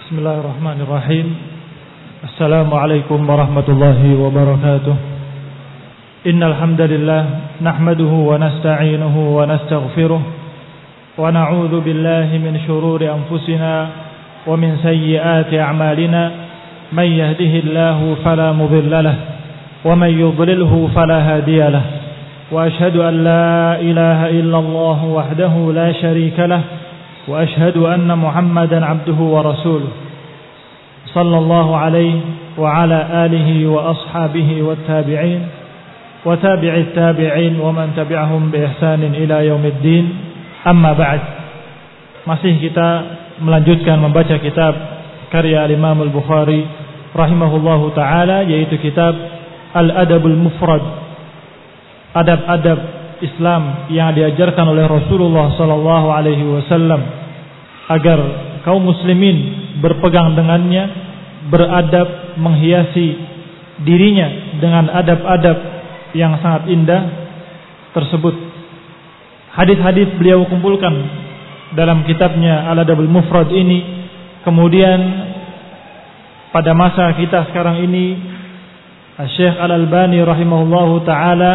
Bismillahirrahmanirrahim. Assalamualaikum warahmatullahi wabarakatuh. Innal hamdalillah nahmaduhu wa nasta'inuhu wa nastaghfiruh wa na'udzu billahi min shururi anfusina wa min sayyiati a'malina. May yahdihillahu fala mudilla lahu wa may yudlilhu fala hadiya lahu. Wa ashhadu an la ilaha illallah wahdahu la syarika lahu wa ashhadu anna Muhammadan abduhu wa rasuluh sallallahu alaihi wa ala alihi wa ashabihi wa tabi'in wa tabi'it tabi'in wa man tabi'ahum bi ihsanin ila yaumiddin. Amma ba'd. Masih kita melanjutkan membaca kitab karya Imam Al-Bukhari rahimahullahu taala, yaitu kitab Al-Adabul Mufrad, adab-adab Islam yang diajarkan oleh Rasulullah sallallahu alaihi wasallam agar kaum muslimin berpegang dengannya, beradab, menghiasi dirinya dengan adab-adab yang sangat indah tersebut. Hadis-hadis beliau kumpulkan dalam kitabnya Al-Adabul Mufrad ini. Kemudian pada masa kita sekarang ini, Syekh Al-Albani rahimahullahu taala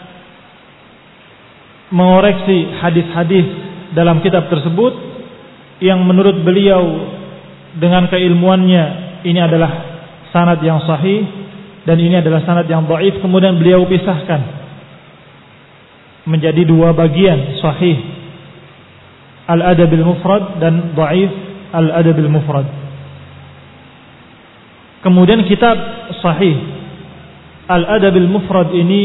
mengoreksi hadis-hadis dalam kitab tersebut yang menurut beliau dengan keilmuannya ini adalah sanad yang sahih dan ini adalah sanad yang dhaif. Kemudian beliau pisahkan menjadi dua bagian, sahih Al-Adabil Mufrad dan dhaif Al-Adabil Mufrad. Kemudian kitab sahih Al-Adabil Mufrad ini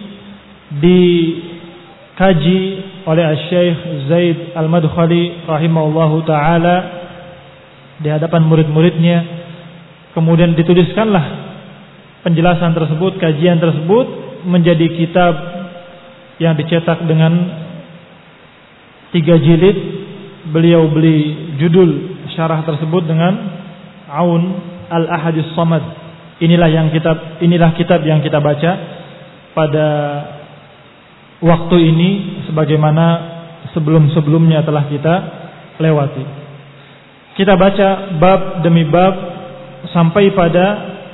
dikaji oleh Syekh Zaid Al-Madkhali rahimahullahu taala di hadapan murid-muridnya. Kemudian dituliskanlah penjelasan tersebut, kajian tersebut menjadi kitab yang dicetak dengan 3 jilid. Beliau beli judul syarah tersebut dengan Aun Al-Ahadis Samad. Inilah kitab yang kita baca pada waktu ini sebagaimana sebelum-sebelumnya telah kita lewati. Kita baca bab demi bab sampai pada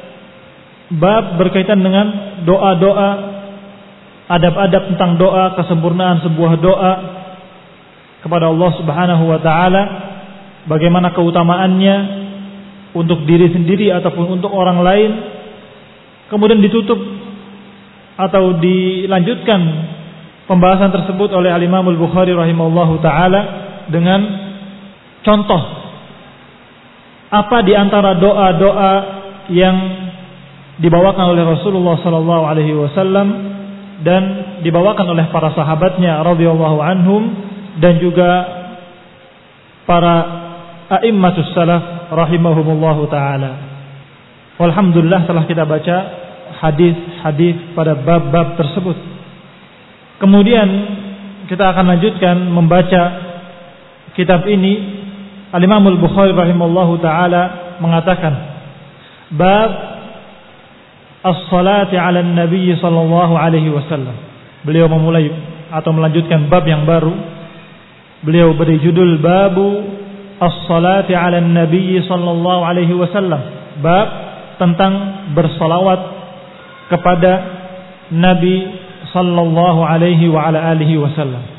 bab berkaitan dengan doa-doa, adab-adab tentang doa, kesempurnaan sebuah doa kepada Allah Subhanahu wa taala, bagaimana keutamaannya untuk diri sendiri ataupun untuk orang lain. Kemudian ditutup atau dilanjutkan pembahasan tersebut oleh Al-Imam Al-Bukhari rahimahullahu taala dengan contoh apa di antara doa-doa yang dibawakan oleh Rasulullah sallallahu alaihi wasallam dan dibawakan oleh para sahabatnya radhiyallahu anhum dan juga para a'immatus salaf rahimahumullahu taala. Walhamdulillah telah kita baca hadis-hadis pada bab-bab tersebut. Kemudian kita akan lanjutkan membaca kitab ini. Al-Imam Al-Bukhari rahimahullahu taala mengatakan bab as-salati 'ala an-nabi sallallahu alaihi wasallam. Beliau memulai atau melanjutkan bab yang baru. Beliau beri judul babu as-salati 'ala an-nabi sallallahu alaihi wasallam. Bab tentang bersalawat kepada Nabi sallallahu alaihi wa ala alihi wasallam.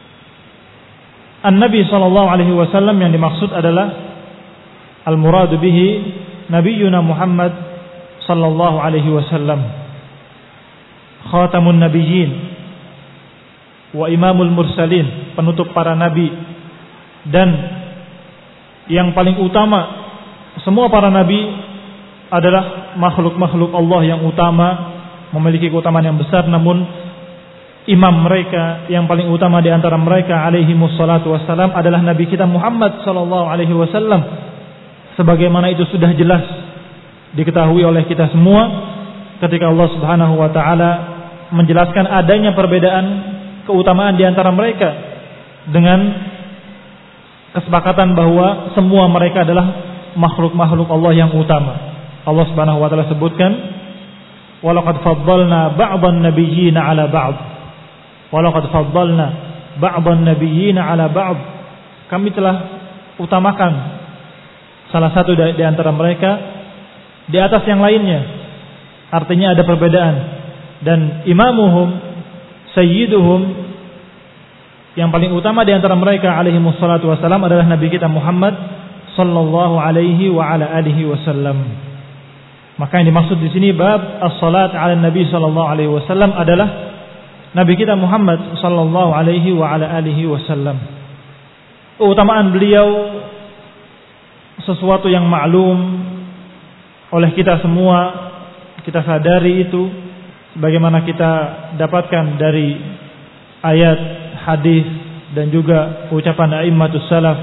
An-Nabi sallallahu alaihi wasallam yang dimaksud adalah al-muradu bihi Nabiyuna Muhammad sallallahu alaihi wasallam, khatamun nabiyyin wa imamul mursalin, penutup para nabi dan yang paling utama. Semua para nabi adalah makhluk-makhluk Allah yang utama, memiliki keutamaan yang besar, namun imam mereka yang paling utama di antara mereka alaihi wassalatu wassalam adalah Nabi kita Muhammad sallallahu alaihi wasallam. Sebagaimana itu sudah jelas diketahui oleh kita semua ketika Allah Subhanahu wa taala menjelaskan adanya perbedaan keutamaan di antara mereka dengan kesepakatan bahwa semua mereka adalah makhluk-makhluk Allah yang utama. Allah Subhanahu wa taala sebutkan walaqad faddalna ba'dhan nabiyyina 'ala ba'd. Walaqad faddalna ba'dhan nabiyyina 'ala ba'd. Kami telah utamakan salah satu di antara mereka di atas yang lainnya. Artinya ada perbedaan. Dan imamuhum, sayyiduhum, yang paling utama di antara mereka alaihi wassalatu wassalam adalah Nabi kita Muhammad sallallahu alaihi wa ala alihi wasallam. Maka yang dimaksud di sini bab as-salat ala Nabi sallallahu alaihi wasallam adalah Nabi kita Muhammad sallallahu alaihi wa ala alihi wasallam. Keutamaan beliau sesuatu yang maklum oleh kita semua, kita sadari itu sebagaimana kita dapatkan dari ayat, hadis dan juga ucapan a'immatus salaf.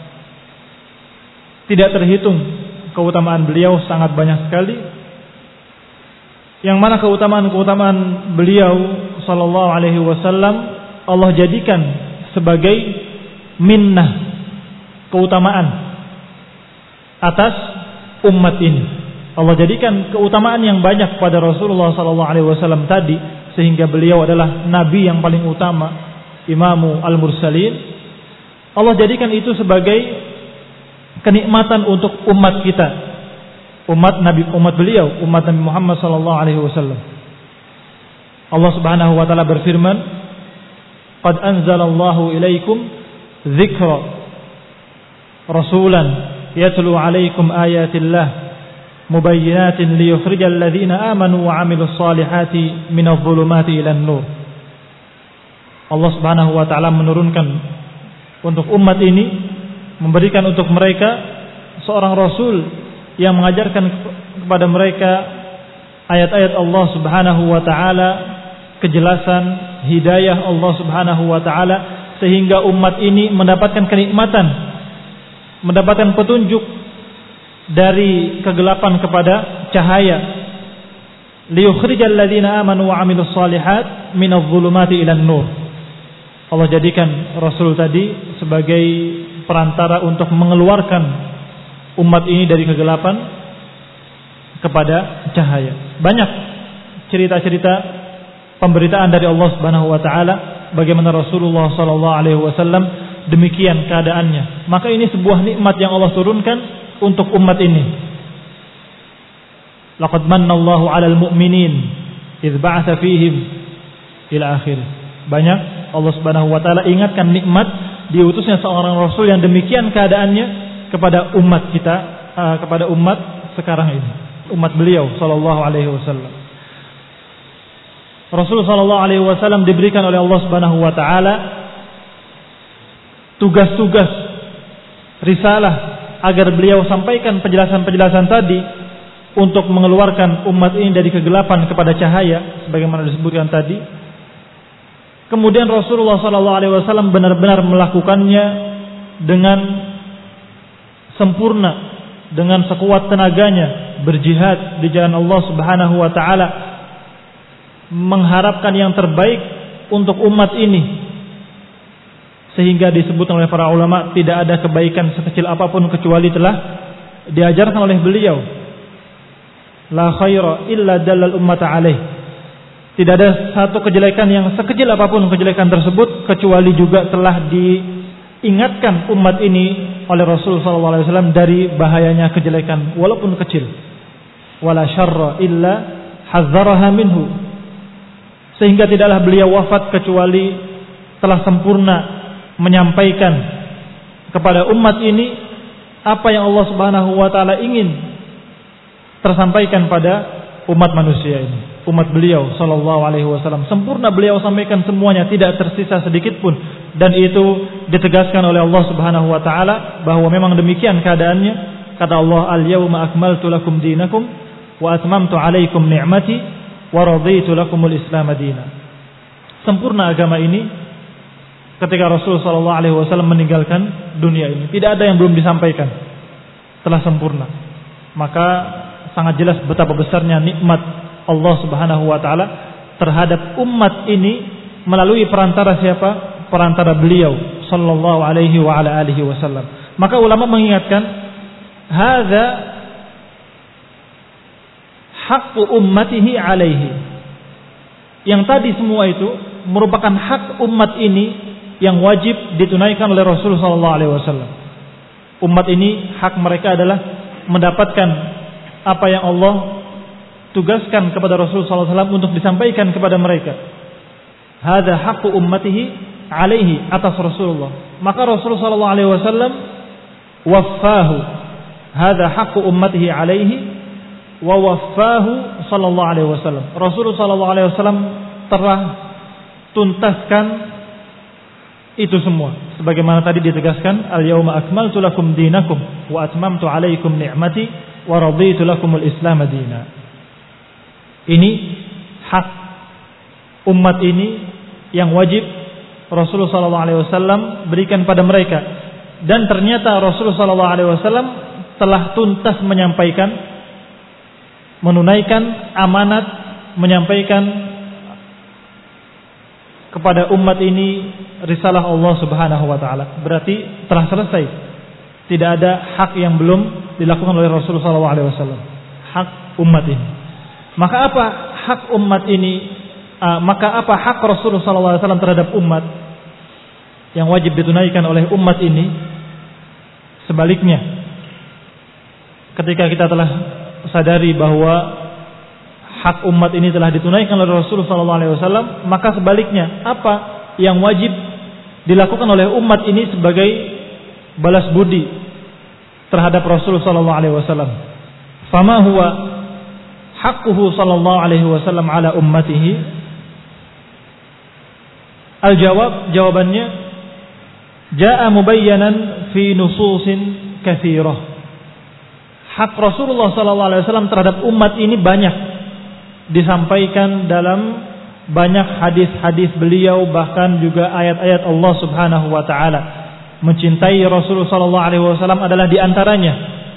Tidak terhitung keutamaan beliau, sangat banyak sekali. Yang mana keutamaan-keutamaan beliau sallallahu alaihi wasallam Allah jadikan sebagai minnah, keutamaan atas umat ini. Allah jadikan keutamaan yang banyak pada Rasulullah sallallahu alaihi wasallam tadi, sehingga beliau adalah nabi yang paling utama, imamu al-mursalin. Allah jadikan itu sebagai kenikmatan untuk umat kita, umat beliau, umat Nabi Muhammad sallallahu alaihi wasallam. Allah Subhanahu wa taala berfirman, "Qad anzalallahu ilaikum dzikra rasulan yatlu alaikum ayatillah mubayyinatin liyukhrijal ladzina amanu wa 'amilus solihati minadh dhulumati ilan nur." Allah Subhanahu wa taala menurunkan untuk umat ini, memberikan untuk mereka seorang rasul yang mengajarkan kepada mereka ayat-ayat Allah Subhanahu wa taala, kejelasan hidayah Allah Subhanahu wa taala, sehingga umat ini mendapatkan kenikmatan, mendapatkan petunjuk dari kegelapan kepada cahaya. Liyukhrijal ladzina amanu wa 'amilus solihat minadh dhulumati ilan nur. Allah jadikan Rasul tadi sebagai perantara untuk mengeluarkan umat ini dari kegelapan kepada cahaya. Banyak cerita-cerita pemberitaan dari Allah Subhanahu wa taala bagaimana Rasulullah sallallahu alaihi wasallam demikian keadaannya. Maka ini sebuah nikmat yang Allah turunkan untuk umat ini. Laqad mannallahu 'alal mu'minin idz ba'atsa fihim ila akhir. Banyak Allah Subhanahu wa taala ingatkan nikmat diutusnya seorang rasul yang demikian keadaannya kepada umat kita, kepada umat sekarang ini, umat beliau sallallahu alaihi wasallam. Rasul sallallahu alaihi wasallam diberikan oleh Allah Subhanahu wa taala tugas-tugas risalah agar beliau sampaikan penjelasan-penjelasan tadi untuk mengeluarkan umat ini dari kegelapan kepada cahaya sebagaimana disebutkan tadi. Kemudian Rasulullah SAW benar-benar melakukannya dengan sempurna, dengan sekuat tenaganya, berjihad di jalan Allah Subhanahu wa taala, mengharapkan yang terbaik untuk umat ini, sehingga disebut oleh para ulama tidak ada kebaikan sekecil apapun kecuali telah diajarkan oleh beliau. La khaira illa dallal ummata alaih. Tidak ada satu kejelekan yang sekecil apapun kejelekan tersebut kecuali juga telah diingatkan umat ini oleh Rasul sallallahu alaihi wasallam dari bahayanya kejelekan walaupun kecil. Wala syarra illa hadzaraha minhu. Sehingga tidaklah beliau wafat kecuali telah sempurna menyampaikan kepada umat ini apa yang Allah Subhanahu wa taala ingin tersampaikan pada umat manusia ini. Umat beliau sallallahu alaihi wasallam sempurna beliau sampaikan semuanya, tidak tersisa sedikit pun, dan itu ditegaskan oleh Allah Subhanahu wa taala bahwa memang demikian keadaannya. Kata Allah, "Al-yauma akmaltu lakum dinakum wa atmamtu 'alaikum ni'mati wa raditu lakumul Islam madina." Sempurna agama ini ketika Rasul sallallahu alaihi wasallam meninggalkan dunia ini. Tidak ada yang belum disampaikan. Telah sempurna. Maka sangat jelas betapa besarnya nikmat Allah Subhanahu wa taala terhadap umat ini melalui perantara siapa? Perantara beliau sallallahu alaihi wa ala alihi wasallam. Maka ulama mengingatkan, hadza haqqu ummatihi alaihi. Yang tadi semua itu merupakan hak umat ini yang wajib ditunaikan oleh Rasul sallallahu alaihi wasallam. Umat ini hak mereka adalah mendapatkan apa yang Allah tugaskan kepada Rasulullah SAW untuk disampaikan kepada mereka. Hadza haqqu ummatihi alaihi, atas Rasulullah. Maka Rasulullah SAW waffahu. Hadza haqqu ummatihi alaihi wa waffahu sallallahu alaihi wasallam. Rasulullah sallallahu alaihi wasallam telah tuntaskan itu semua. Sebagaimana tadi ditegaskan, al-yauma akmaltu lakum dinakum wa atmamtu alaikum ni'mati wa raditu lakumul Islam madina. Ini hak umat ini yang wajib Rasulullah sallallahu alaihi wasallam berikan pada mereka. Dan ternyata Rasulullah sallallahu alaihi wasallam telah tuntas menyampaikan, menunaikan amanat, menyampaikan kepada umat ini risalah Allah Subhanahu wa taala. Berarti telah selesai. Tidak ada hak yang belum dilakukan oleh Rasulullah sallallahu alaihi wasallam. Hak umat ini. Maka apa hak umat ini? Maka apa hak Rasulullah sallallahu alaihi wasallam terhadap umat yang wajib ditunaikan oleh umat ini? Sebaliknya, ketika kita telah sadari bahwa hak umat ini telah ditunaikan oleh Rasulullah SAW, maka sebaliknya apa yang wajib dilakukan oleh umat ini sebagai balas budi terhadap Rasulullah SAW? Fama huwa haqquhu sallallahu alaihi wasallam ala ummatihi? Jawabannya jaa mubayyanan fi nususin katsirah. Hak Rasulullah SAW terhadap umat ini banyak disampaikan dalam banyak hadis-hadis beliau, bahkan juga ayat-ayat Allah Subhanahu wa taala. Mencintai Rasulullah SAW adalah diantaranya.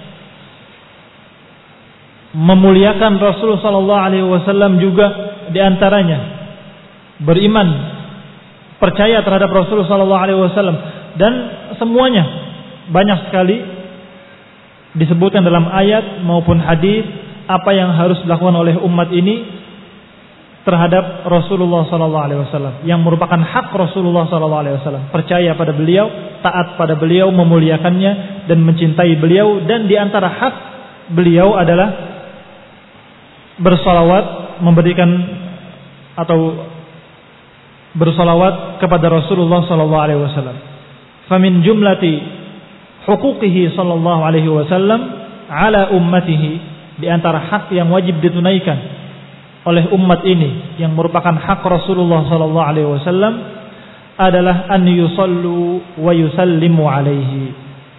Memuliakan Rasulullah SAW juga diantaranya. Beriman, percaya terhadap Rasulullah SAW, dan semuanya banyak sekali disebutkan dalam ayat maupun hadis apa yang harus dilakukan oleh umat ini terhadap Rasulullah SAW, yang merupakan hak Rasulullah SAW. Percaya pada beliau, taat pada beliau, memuliakannya dan mencintai beliau. Dan diantara hak beliau adalah bersolawat, memberikan atau bersolawat kepada Rasulullah SAW. Famin jumlati huquqihi sallallahu alaihi wasallam ala ummatihi, di antara hak yang wajib ditunaikan oleh umat ini yang merupakan hak Rasulullah sallallahu alaihi wasallam adalah an yusallu wa yusallimu alaihi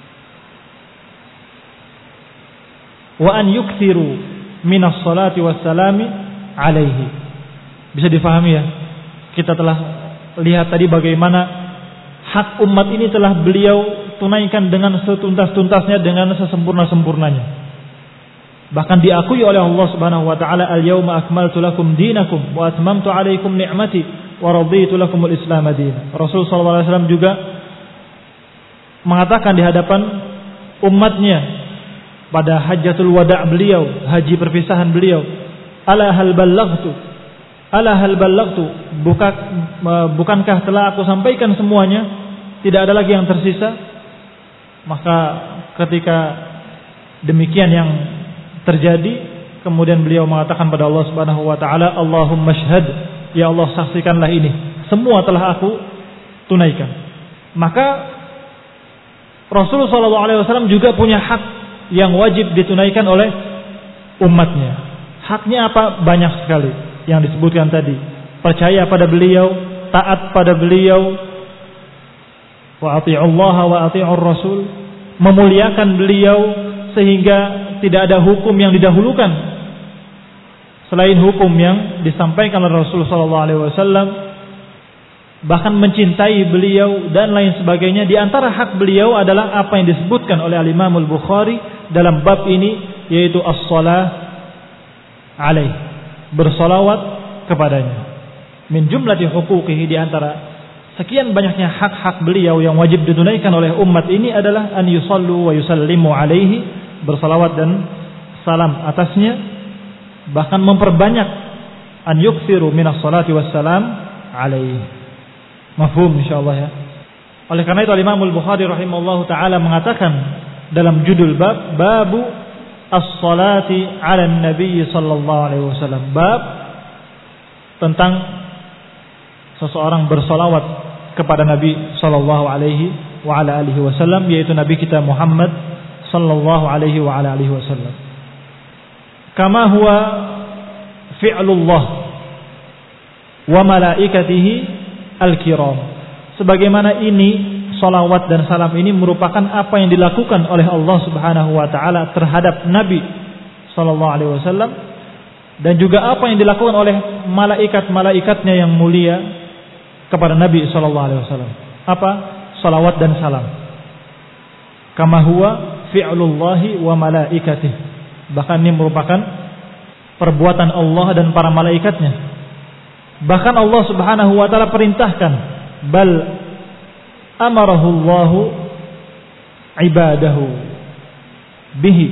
wa an yukthiru minas salati wassalami alaihi. Bisa difahami ya? Kita telah lihat tadi bagaimana hak umat ini telah beliau tunaikan dengan setuntas-tuntasnya, dengan sesempurna-sempurnanya. Bahkan diakui oleh Allah Subhanahu wa taala, al-yauma akmaltu lakum dinakum wa atmamtu alaikum ni'mati wa raditu lakumul Islam madina. Rasulullah sallallahu alaihi wasallam juga mengatakan di hadapan umatnya pada hajjatul wada' beliau, haji perpisahan beliau, ala hal ballaghtu, ala hal ballaghtu, bukankah telah aku sampaikan semuanya? Tidak ada lagi yang tersisa. Maka ketika demikian yang terjadi, kemudian beliau mengatakan pada Allah Subhanahu wa taala, Allahumma syhad, ya Allah saksikanlah ini semua telah aku tunaikan. Maka Rasulullah SAW juga punya hak yang wajib ditunaikan oleh umatnya. Haknya apa? Banyak sekali yang disebutkan tadi. Percaya pada beliau, taat pada beliau, wa ati'ullaha wa ati'ur rasul, memuliakan beliau sehingga tidak ada hukum yang didahulukan selain hukum yang disampaikan oleh Rasulullah SAW, bahkan mencintai beliau dan lain sebagainya. Di antara hak beliau adalah apa yang disebutkan oleh Al-Imam Al-Bukhari dalam bab ini, yaitu as-shalah alaih, bersolawat kepadanya. Min jumlati huquqihi, di antara sekian banyaknya hak-hak beliau yang wajib ditunaikan oleh umat ini adalah an yusallu wa yusallimu alaihi, bersalawat dan salam atasnya, bahkan memperbanyak an yukthiru minas salati wassalam alaihi. Mafhum insyaallah ya. Oleh karena itu Imam Al-Bukhari rahimahullahu taala mengatakan dalam judul babu as-salati 'ala nabi sallallahu alaihi wasallam, bab tentang seseorang bersolawat kepada Nabi sallallahu alaihi wa ala alihi wasallam, yaitu Nabi kita Muhammad sallallahu alaihi wa ala alihi wasallam. Kama huwa fi'lullah wa malaikatihi al-kiram. Sebagaimana ini salawat dan salam ini merupakan apa yang dilakukan oleh Allah Subhanahu wa taala terhadap Nabi sallallahu alaihi wasallam, dan juga apa yang dilakukan oleh malaikat-malaikatnya yang mulia kepada Nabi sallallahu alaihi wasallam. Apa? Salawat dan salam. Kama huwa fi'lullahi wa malaikatihi. Bahkan ini merupakan perbuatan Allah dan para malaikatnya. Bahkan Allah Subhanahu wa taala perintahkan, bal amarahu Allahu ibadahu bihi.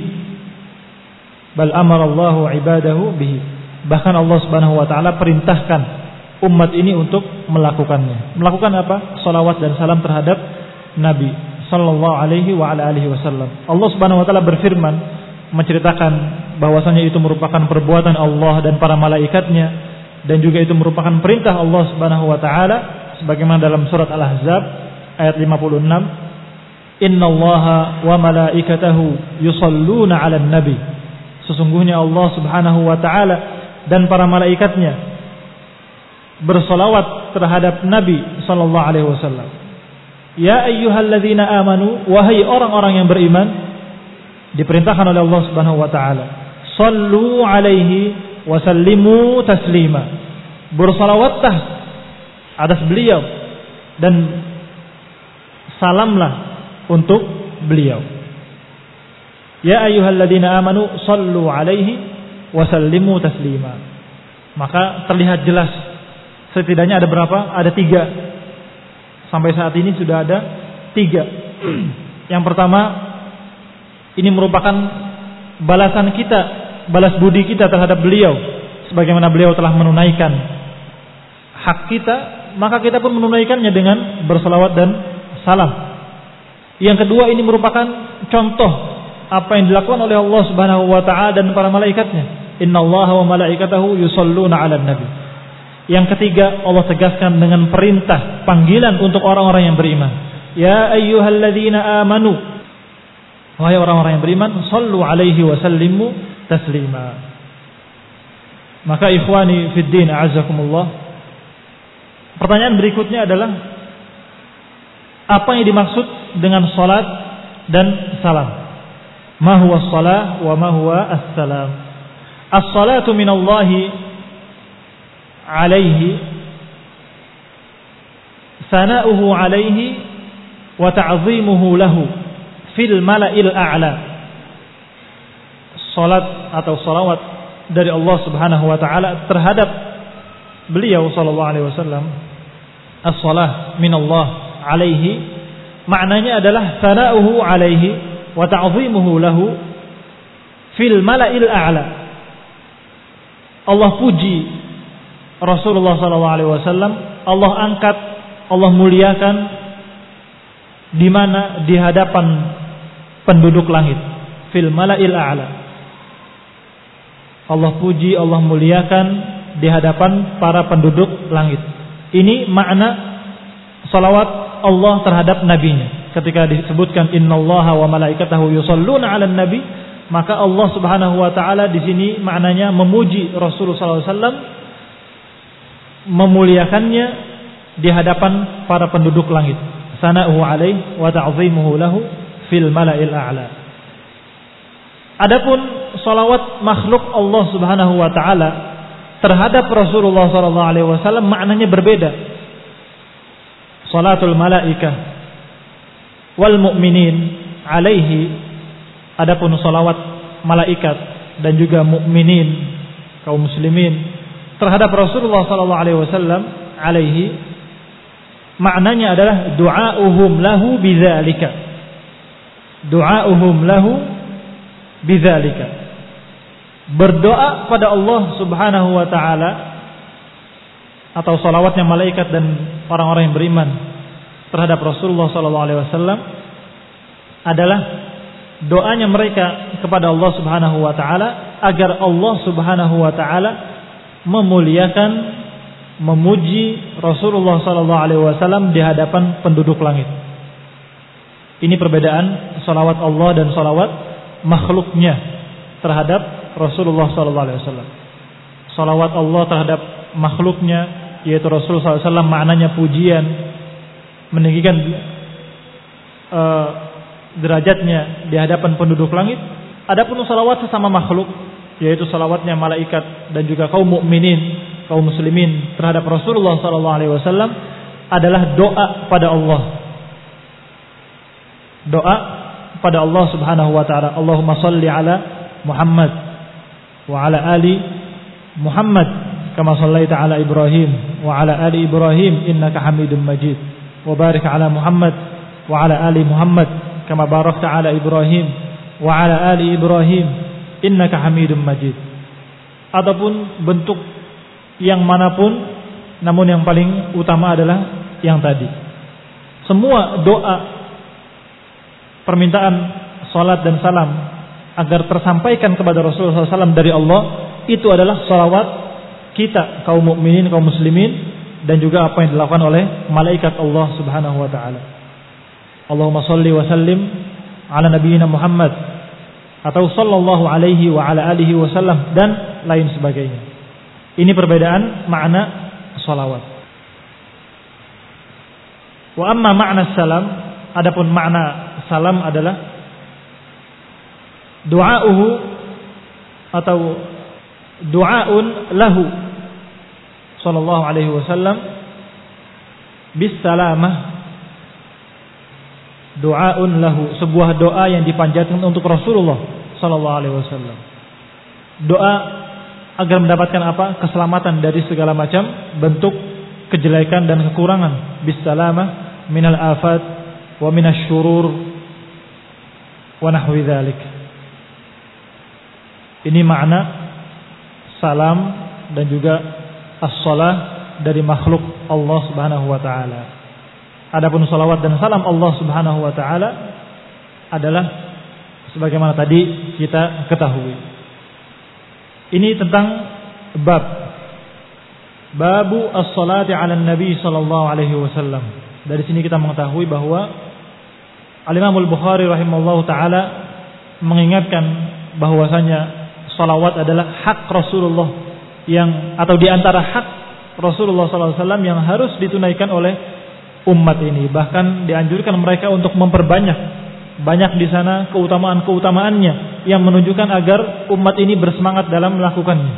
Bal amara Allahu ibadahu bihi. Bahkan Allah Subhanahu wa taala perintahkan umat ini untuk melakukannya. Melakukan apa? Salawat dan salam terhadap Nabi sallallahu alaihi wa ala alihi wasallam. Allah Subhanahu wa taala berfirman menceritakan bahwasanya itu merupakan perbuatan Allah dan para malaikatnya, dan juga itu merupakan perintah Allah Subhanahu wa taala sebagaimana dalam surat Al-Ahzab ayat 56, innallaha wa malaikatahu yusalluna 'alan nabi. Sesungguhnya Allah Subhanahu wa taala dan para malaikatnya bersolawat terhadap Nabi sallallahu alaihi wasallam. Ya ayyuhalladzina amanu, wahai orang-orang yang beriman, diperintahkan oleh Allah Subhanahu wa taala, sallu alaihi wa sallimu taslima. Bersolawatlah atas beliau dan salamlah untuk beliau. Ya ayyuhalladzina amanu sallu alaihi wa sallimu taslima. Maka terlihat jelas setidaknya ada berapa? Ada 3. Sampai saat ini sudah ada 3. Yang pertama, ini merupakan balasan kita, balas budi kita terhadap beliau. Sebagaimana beliau telah menunaikan hak kita, maka kita pun menunaikannya dengan bersalawat dan salam. Yang kedua, ini merupakan contoh apa yang dilakukan oleh Allah Subhanahu wa taala dan para malaikatnya. Innallaha wa malaikatahu yusalluna 'alan nabi. Yang ketiga, Allah tegaskan dengan perintah, panggilan untuk orang-orang yang beriman. Ya ayyuhalladzina amanu, wahai orang-orang yang beriman, sallu alaihi wa sallimu taslima. Maka ikhwani fid din, a'azzakumullah, pertanyaan berikutnya adalah apa yang dimaksud dengan salat dan salam? Ma huwa as-salah wa ma huwa as-salam? As-salatu minallahi alaihi sana'uhu alaihi wa ta'zimuhu lahu fil mala'il a'la. Salat atau salawat dari Allah Subhanahu wa taala terhadap beliau sallallahu alaihi wasallam. As-salah minallah alaihi maknanya adalah sana'uhu alaihi wa ta'zimuhu lahu fil mala'il a'la. Allah puji Rasulullah sallallahu alaihi wasallam, Allah angkat, Allah muliakan di mana? Di hadapan penduduk langit, fil mala'il a'la. Allah puji, Allah muliakan di hadapan para penduduk langit. Ini makna salawat Allah terhadap nabinya. Ketika disebutkan innallaha wa malaikatahu yusalluna 'alan nabi, maka Allah Subhanahu wa taala di sini maknanya memuji Rasulullah sallallahu alaihi wasallam, memuliakannya di hadapan para penduduk langit. Sana'uhu alaihi wa ta'zimuhu lahu fil mala'il a'la. Adapun salawat makhluk Allah Subhanahu wa taala terhadap Rasulullah sallallahu alaihi wasallam maknanya berbeda. Salatul malaikah wal mu'minin alaihi, adapun salawat malaikat dan juga mukminin, kaum muslimin terhadap Rasulullah sallallahu alaihi wasallam alaihi, maknanya adalah du'auhum lahu bidzalika. Du'auhum lahu bidzalika. Berdoa pada Allah Subhanahu wa taala atau salawatnya malaikat dan orang-orang yang beriman terhadap Rasulullah sallallahu alaihi wasallam adalah doanya mereka kepada Allah Subhanahu wa taala agar Allah Subhanahu wa taala memuliakan, memuji Rasulullah sallallahu alaihi wasallam di hadapan penduduk langit. Ini perbedaan salawat Allah dan salawat makhluknya terhadap Rasulullah sallallahu alaihi wasallam. Salawat Allah terhadap makhluknya yaitu Rasulullah sallallahu alaihi wasallam maknanya pujian, meninggikan derajatnya di hadapan penduduk langit. Adapun salawat sesama makhluk yaitu salawatnya malaikat dan juga kaum mukminin, kaum muslimin terhadap Rasulullah sallallahu alaihi wasallam adalah doa pada Allah. Doa pada Allah Subhanahu wa taala. Allahumma shalli ala Muhammad wa ala ali Muhammad kama shallaita ala Ibrahim wa ala ali Ibrahim innaka Hamidum Majid. Wa barik ala Muhammad wa ala ali Muhammad kama barakta ala Ibrahim wa ala ali Ibrahim innaka Hamidum Majid. Ataupun bentuk yang manapun, namun yang paling utama adalah yang tadi. Semua doa, permintaan salat dan salam agar tersampaikan kepada Rasulullah SAW dari Allah, itu adalah salawat kita kaum mukminin, kaum muslimin, dan juga apa yang dilakukan oleh malaikat Allah Subhanahu wa taala. Allahumma shalli wa sallim ala nabiyyina Muhammad atau sallallahu alaihi wa ala alihi wasallam dan lain sebagainya. Ini perbedaan makna salawat. Wa amma makna salam, adapun makna salam adalah du'auhu atau du'aun lahu sallallahu alaihi wasallam bis salamah. Du'aun lahu, sebuah doa yang dipanjatkan untuk Rasulullah sallallahu alaihi wasallam. Doa agar mendapatkan apa? Keselamatan dari segala macam bentuk kejelekan dan kekurangan. Bis salamah minal afat wa minasy syurur wa nahwi dzalik. Ini makna salam dan juga as-shalah dari makhluk Allah Subhanahu wa taala. Adapun salawat dan salam Allah Subhanahu wa taala adalah sebagaimana tadi kita ketahui. Ini tentang babu as-salati 'ala nabi sallallahu alaihi wasallam. Dari sini kita mengetahui bahwa Al-Imam Al-Bukhari rahimahullahu taala mengingatkan bahwasanya salawat adalah hak Rasulullah atau di antara hak Rasulullah sallallahu alaihi wasallam yang harus ditunaikan oleh umat ini. Bahkan dianjurkan mereka untuk memperbanyak di sana keutamaan-keutamaannya yang menunjukkan agar umat ini bersemangat dalam melakukannya.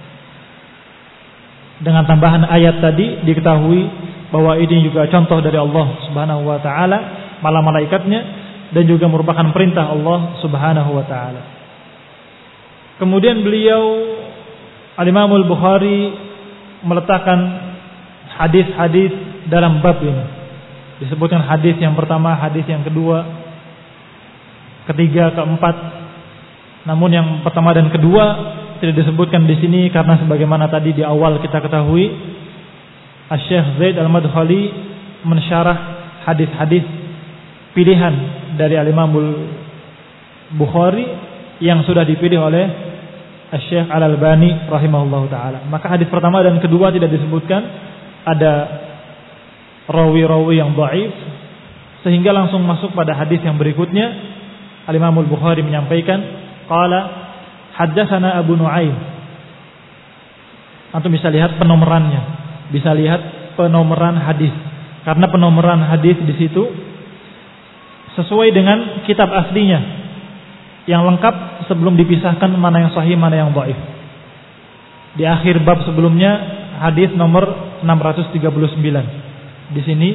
Dengan tambahan ayat tadi diketahui bahwa ini juga contoh dari Allah Subhanahu wa taala, malah malaikatnya, dan juga merupakan perintah Allah Subhanahu wa taala. Kemudian beliau Al-Imam Al-Bukhari meletakkan hadis-hadis dalam bab ini. Disebutkan hadis yang pertama, hadis yang kedua, ketiga, keempat. Namun yang pertama dan kedua tidak disebutkan di sini karena sebagaimana tadi di awal kita ketahui, Asy-Syaikh Zaid Al-Madkhali mensyarah hadis-hadis pilihan dari Al-Imam Bukhari yang sudah dipilih oleh Asy-Syaikh Al-Albani rahimahullahu taala. Maka hadis pertama dan kedua tidak disebutkan, ada rawi-rawi yang dhaif, sehingga langsung masuk pada hadis yang berikutnya. Al-Imam Al-Bukhari menyampaikan, qala haddatsana Abu Nu'aim. Antum bisa lihat penomorannya, bisa lihat penomoran hadis, karena penomoran hadis di situ sesuai dengan kitab aslinya yang lengkap sebelum dipisahkan mana yang sahih mana yang dhaif. Di akhir bab sebelumnya hadis nomor 639. Di sini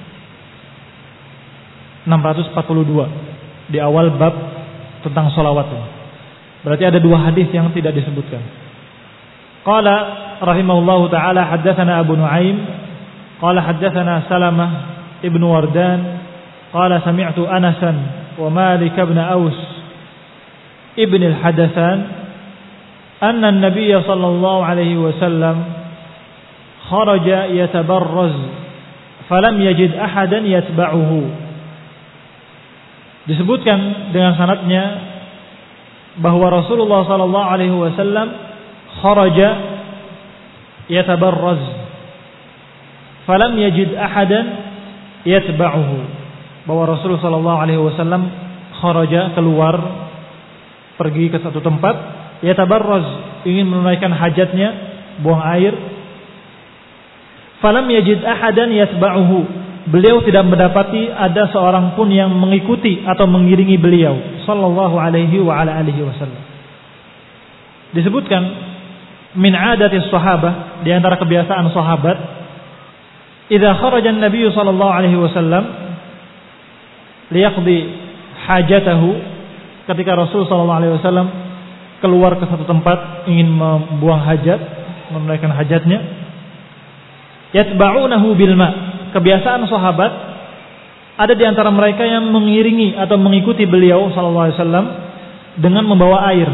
642 di awal bab tentang sholawat. Berarti ada dua hadis yang tidak disebutkan. Qala rahimahullahu taala haddatsana Abu Nu'aim qala haddatsana Salamah ibnu Wardan qala sami'tu Anasan wa Malik ibn Aus ibn al-Hadatsan anna an-nabiy sallallahu alaihi wasallam kharaja yatabarraz falam yajid ahadan yatba'uhu. Disebutkan dengan sanadnya bahwa Rasulullah sallallahu alaihi wasallam kharaja yatabarraz falam yajid ahadan yatba'uhu. Bahwa Rasulullah sallallahu alaihi wasallam kharaja, keluar pergi ke satu tempat, yatabarraz, ingin menunaikan hajatnya, buang air. Falam yajid ahadan yatba'uhu. Beliau tidak mendapati ada seorang pun yang mengikuti atau mengiringi beliau sallallahu alaihi wa ala alihi wasallam. Disebutkan min adati sahabah, di antara kebiasaan sahabat, idza kharaja an-nabiy sallallahu alaihi wasallam liyaqdi hajatahu, ketika Rasul sallallahu alaihi wasallam keluar ke satu tempat ingin membuang hajat, menunaikan hajatnya, yatba'unahu bil ma'. Kebiasaan sahabat, ada di antara mereka yang mengiringi atau mengikuti beliau sallallahu alaihi wasallam dengan membawa air.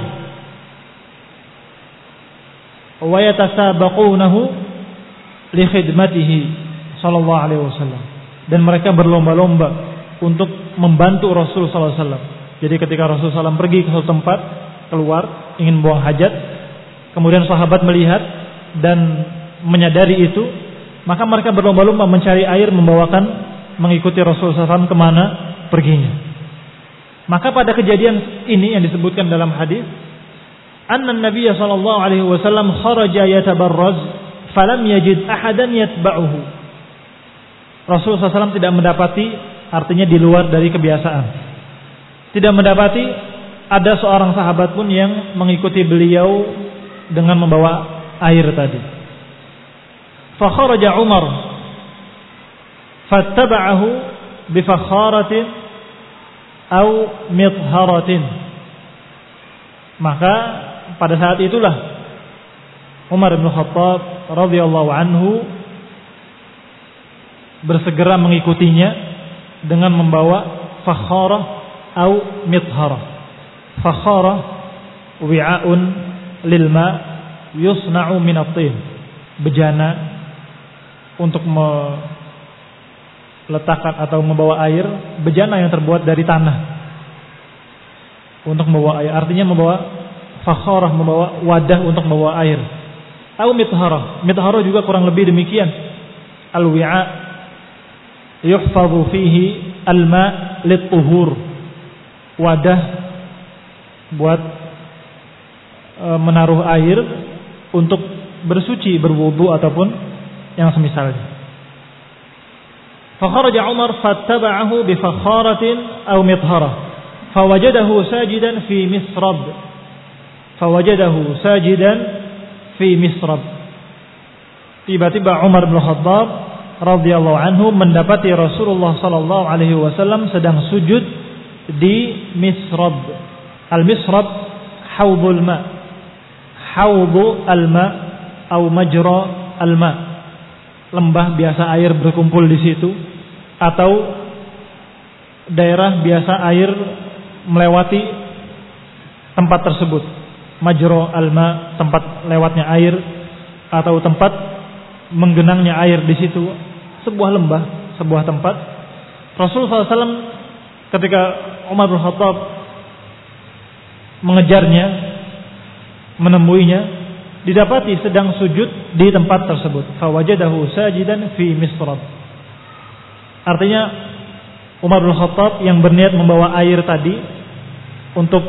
Wa yatasabaqunahu li khidmatihi sallallahu alaihi wasallam. Dan mereka berlomba-lomba untuk membantu Rasul sallallahu alaihi wasallam. Jadi ketika Rasul sallallahu pergi ke suatu tempat, keluar ingin buang hajat, kemudian sahabat melihat dan menyadari itu, maka mereka berlomba-lomba mencari air, mengikuti Rasulullah SAW kemana perginya. Maka pada kejadian ini yang disebutkan dalam hadis, anna Nabi sallallahu alaihi wasallam kharaja yatabarraz falam yajid ahadan yatba'uhu. Rasulullah SAW tidak mendapati, artinya di luar dari kebiasaan, tidak mendapati ada seorang sahabat pun yang mengikuti beliau dengan membawa air tadi. Fakharaja Umar fattaba'ahu bifakharatin aw mithharatin. Maka pada saat itulah Umar bin Khattab radhiyallahu anhu bersegera mengikutinya dengan membawa fakharah aw mithharah. Fakharah wi'aun lil ma' yusna'u min at-tin. Bejana untuk meletakkan atau membawa air, bejana yang terbuat dari tanah untuk membawa air, artinya membawa fakharah, membawa wadah untuk membawa air. Atau mitharah, mitharah juga kurang lebih demikian. Al-wi'a yuhfadhu fihi al-ma' lit-tuhur, wadah buat menaruh air untuk bersuci, berwudu ataupun yang semisalnya. Fakharaja Umar fattaba'ahu bi fakharatin aw mitharah fawajadahu sajidan fi misrab. Fawajadahu sajidan fi misrab. Tiba-tiba Umar bin Khattab radhiyallahu anhu mendapati Rasulullah sallallahu alaihi wasallam sedang sujud di misrab. Al-misrab haudul ma. Haudhu al-ma atau majra al-ma. Lembah biasa air berkumpul di situ, atau daerah biasa air melewati tempat tersebut. Majra al-ma, tempat lewatnya air atau tempat menggenangnya air di situ, sebuah lembah, sebuah tempat. Rasulullah SAW ketika Umar bin Khattab mengejarnya, menemuinya, didapati sedang sujud di tempat tersebut. Fawajadahu sajidan fi misrab. Artinya Umar bin Khattab yang berniat membawa air tadi untuk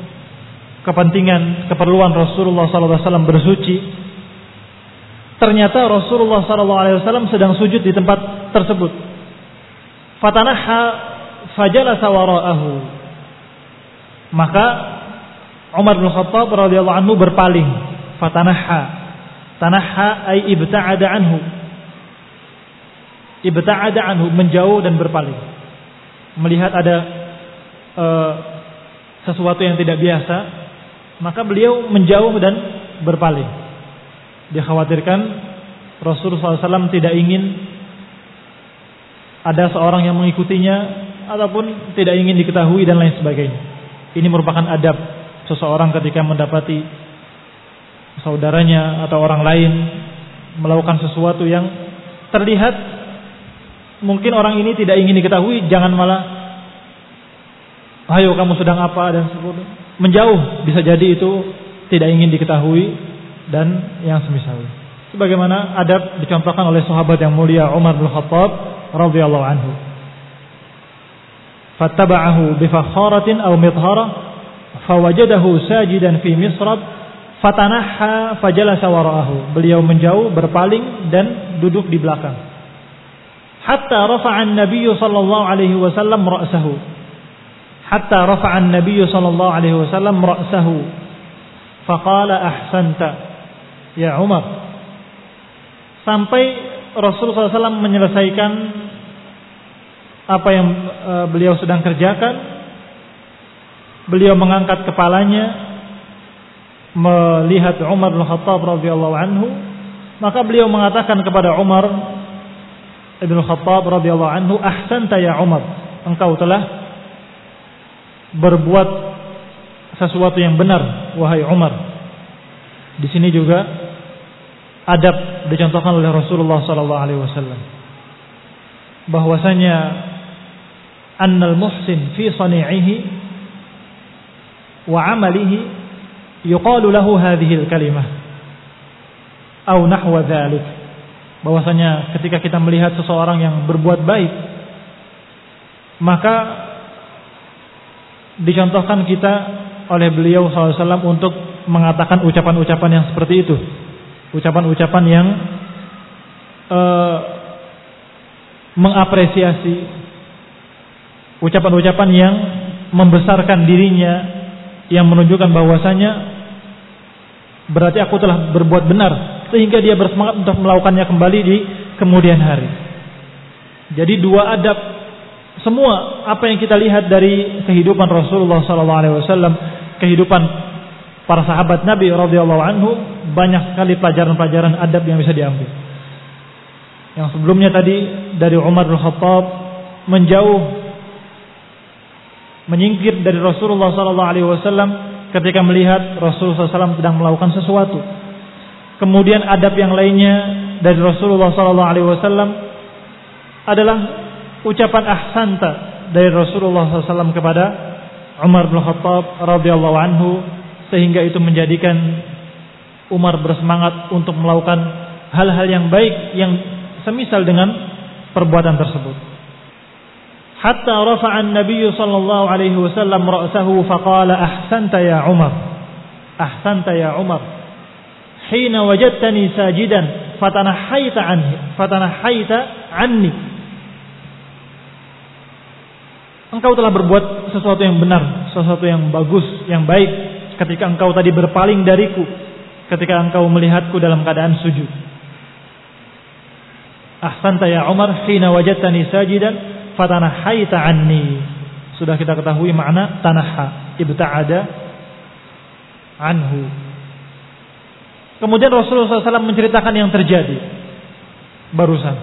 keperluan Rasulullah SAW bersuci, ternyata Rasulullah SAW sedang sujud di tempat tersebut. Fatanaha fajalasa wara'ahu. Maka Umar bin Khattab radhiyallahu anhu berpaling. Tanaha ay ibta'ada anhu. Ibta'ada anhu, menjauh dan berpaling. Melihat ada sesuatu yang tidak biasa, maka beliau menjauh dan berpaling. Dikhawatirkan Rasulullah SAW tidak ingin ada seorang yang mengikutinya ataupun tidak ingin diketahui dan lain sebagainya. Ini merupakan adab seseorang ketika mendapati saudaranya atau orang lain melakukan sesuatu yang terlihat mungkin orang ini tidak ingin diketahui, jangan malah Ayo kamu sedang apa dan sebagainya. Menjauh, bisa jadi itu tidak ingin diketahui dan yang semisal. Sebagaimana adab dicontohkan oleh sahabat yang mulia Umar bin Khattab radhiyallahu anhu. Fattaba'ahu bi fakharatin aw midhara fawajadahu sajidan fi misrab fatanahha fajalasa wara'ahu. Beliau menjauh, berpaling dan duduk di belakang. Hatta rafa'a an-nabiy sallallahu alaihi wasallam ra'sahu. Hatta rafa'a an-nabiy sallallahu alaihi wasallam ra'sahu. Faqala ahsanta ya Umar. Sampai Rasulullah SAW menyelesaikan apa yang beliau sedang kerjakan, beliau mengangkat kepalanya melihat Umar bin Khattab radhiyallahu anhu, maka beliau mengatakan kepada Umar bin Khattab radhiyallahu anhu, ahsanta ya Umar, engkau telah berbuat sesuatu yang benar wahai Umar. Di sini juga adab dicontohkan oleh Rasulullah sallallahu alaihi wasallam, bahwasanya annal muhsin fi sani'ihi wa 'amalihi yuqalu lahu hadhil kalimah atau nahwa dzalik. Bahwasanya ketika kita melihat seseorang yang berbuat baik, maka dicontohkan kita oleh beliau SAW untuk mengatakan ucapan-ucapan yang seperti itu, ucapan-ucapan yang mengapresiasi, ucapan-ucapan yang membesarkan dirinya, yang menunjukkan bahwasanya berarti aku telah berbuat benar, sehingga dia bersemangat untuk melakukannya kembali di kemudian hari. Jadi dua adab, semua apa yang kita lihat dari kehidupan Rasulullah SAW, kehidupan para sahabat Nabi radhiyallahu anhu, banyak sekali pelajaran-pelajaran adab yang bisa diambil. Yang sebelumnya tadi dari Umar bin Khattab menjauh, menyingkir dari Rasulullah SAW ketika melihat Rasulullah SAW sedang melakukan sesuatu. Kemudian adab yang lainnya dari Rasulullah SAW adalah ucapan ahsanta dari Rasulullah SAW kepada Umar bin Khattab radhiyallahu anhu, sehingga itu menjadikan Umar bersemangat untuk melakukan hal-hal yang baik yang semisal dengan perbuatan tersebut. Hatta rafa'a an-nabiy sallallahu alaihi wasallam ra'sahu faqala ahsanta ya Umar. Ahsanta ya Umar. Hina wajadtani sajidan fatanahaita anni. Engkau telah berbuat sesuatu yang benar, sesuatu yang bagus, yang baik ketika engkau tadi berpaling dariku, ketika engkau melihatku dalam keadaan sujud. Ahsanta ya Umar hina wajadtani sajidan fatanahaita anni. Sudah kita ketahui makna tanaha, ibta'ada anhu. Kemudian Rasulullah SAW menceritakan yang terjadi barusan.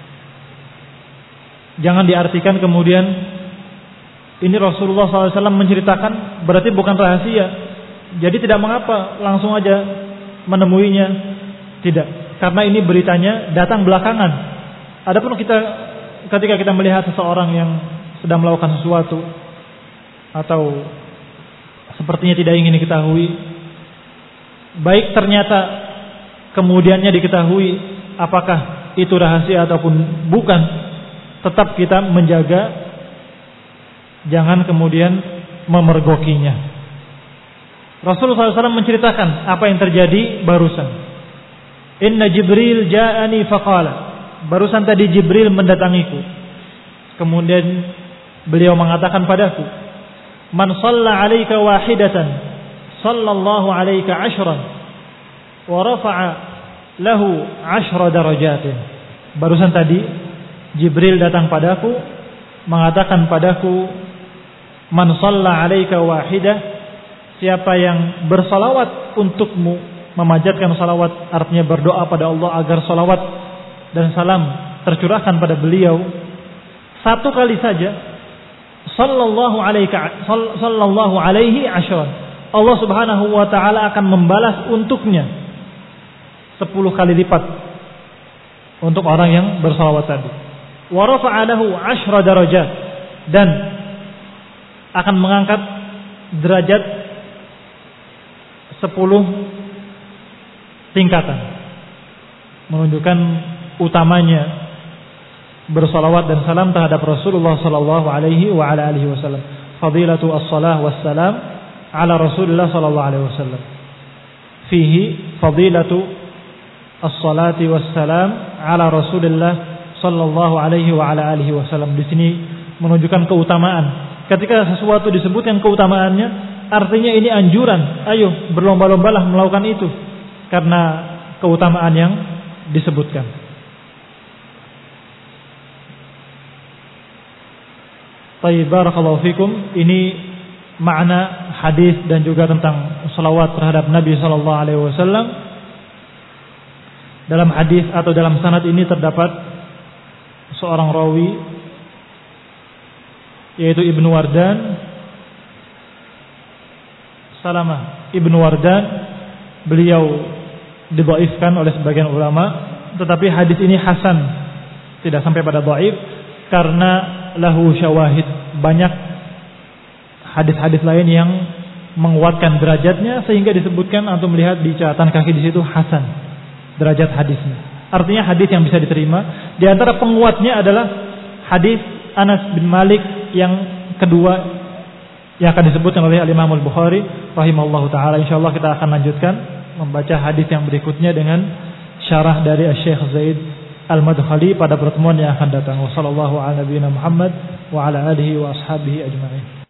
Jangan diartikan kemudian ini Rasulullah SAW menceritakan berarti bukan rahasia, jadi tidak mengapa langsung aja menemuinya. Tidak, karena ini beritanya datang belakangan. Adapun ketika kita melihat seseorang yang sedang melakukan sesuatu atau sepertinya tidak ingin diketahui, baik ternyata kemudiannya diketahui apakah itu rahasia ataupun bukan, tetap kita menjaga, jangan kemudian memergokinya. Rasulullah SAW menceritakan apa yang terjadi barusan. Inna Jibril ja'ani faqala. Barusan tadi Jibril mendatangiku. Kemudian beliau mengatakan padaku, man shalla 'alaika wahidatan sallallahu 'alaika 'ashran wa rafa'a lahu 'ashra darajatin. Barusan tadi Jibril datang padaku mengatakan padaku, man shalla 'alaika wahidah, siapa yang bersalawat untukmu, memanjatkan salawat artinya berdoa pada Allah agar salawat dan salam tercurahkan pada beliau satu kali saja, sallallahu alaihi asyran, Allah Subhanahu wa taala akan membalas untuknya 10 kali lipat untuk orang yang bersalawat tadi. Wa rafa'a lahu 10 darajat, dan akan mengangkat derajat 10 tingkatan, menunjukkan utamanya bersalawat dan salam terhadap Rasulullah sallallahu alaihi wa ala alihi wasallam. Fadilatu as-salah wassalam ala Rasulillah sallallahu alaihi wasallam. Fihi fadilatu as-salati wassalam ala Rasulillah sallallahu alaihi wa ala alihi wasallam. Di sini menunjukkan keutamaan. Ketika sesuatu disebutkan keutamaannya, artinya ini anjuran. Ayo berlomba-lombalah melakukan itu karena keutamaan yang disebutkan. Baik, barakallahu fikum. Ini makna hadis dan juga tentang salawat terhadap Nabi sallallahu alaihi wasallam. Dalam hadis atau dalam sanad ini terdapat seorang rawi, yaitu Ibnu Wardan, Salamah Ibnu Wardan. Beliau didhaifkan oleh sebagian ulama, tetapi hadis ini hasan, tidak sampai pada dhaif, karena lahu syawahid, banyak hadis-hadis lain yang menguatkan derajatnya sehingga disebutkan atau melihat di catatan kaki di situ hasan derajat hadisnya. Artinya hadis yang bisa diterima. Di antara penguatnya adalah hadis Anas bin Malik yang kedua yang akan disebutkan oleh Al-Imam Al-Bukhari rahimahullahu taala. Insyaallah kita akan lanjutkan membaca hadis yang berikutnya dengan syarah dari Syekh Zaid Al-Madkhali pada pertemuan yang akan datang. Wassallallahu ala nabiyina Muhammad wa ala alihi wa ashabihi ajma'in.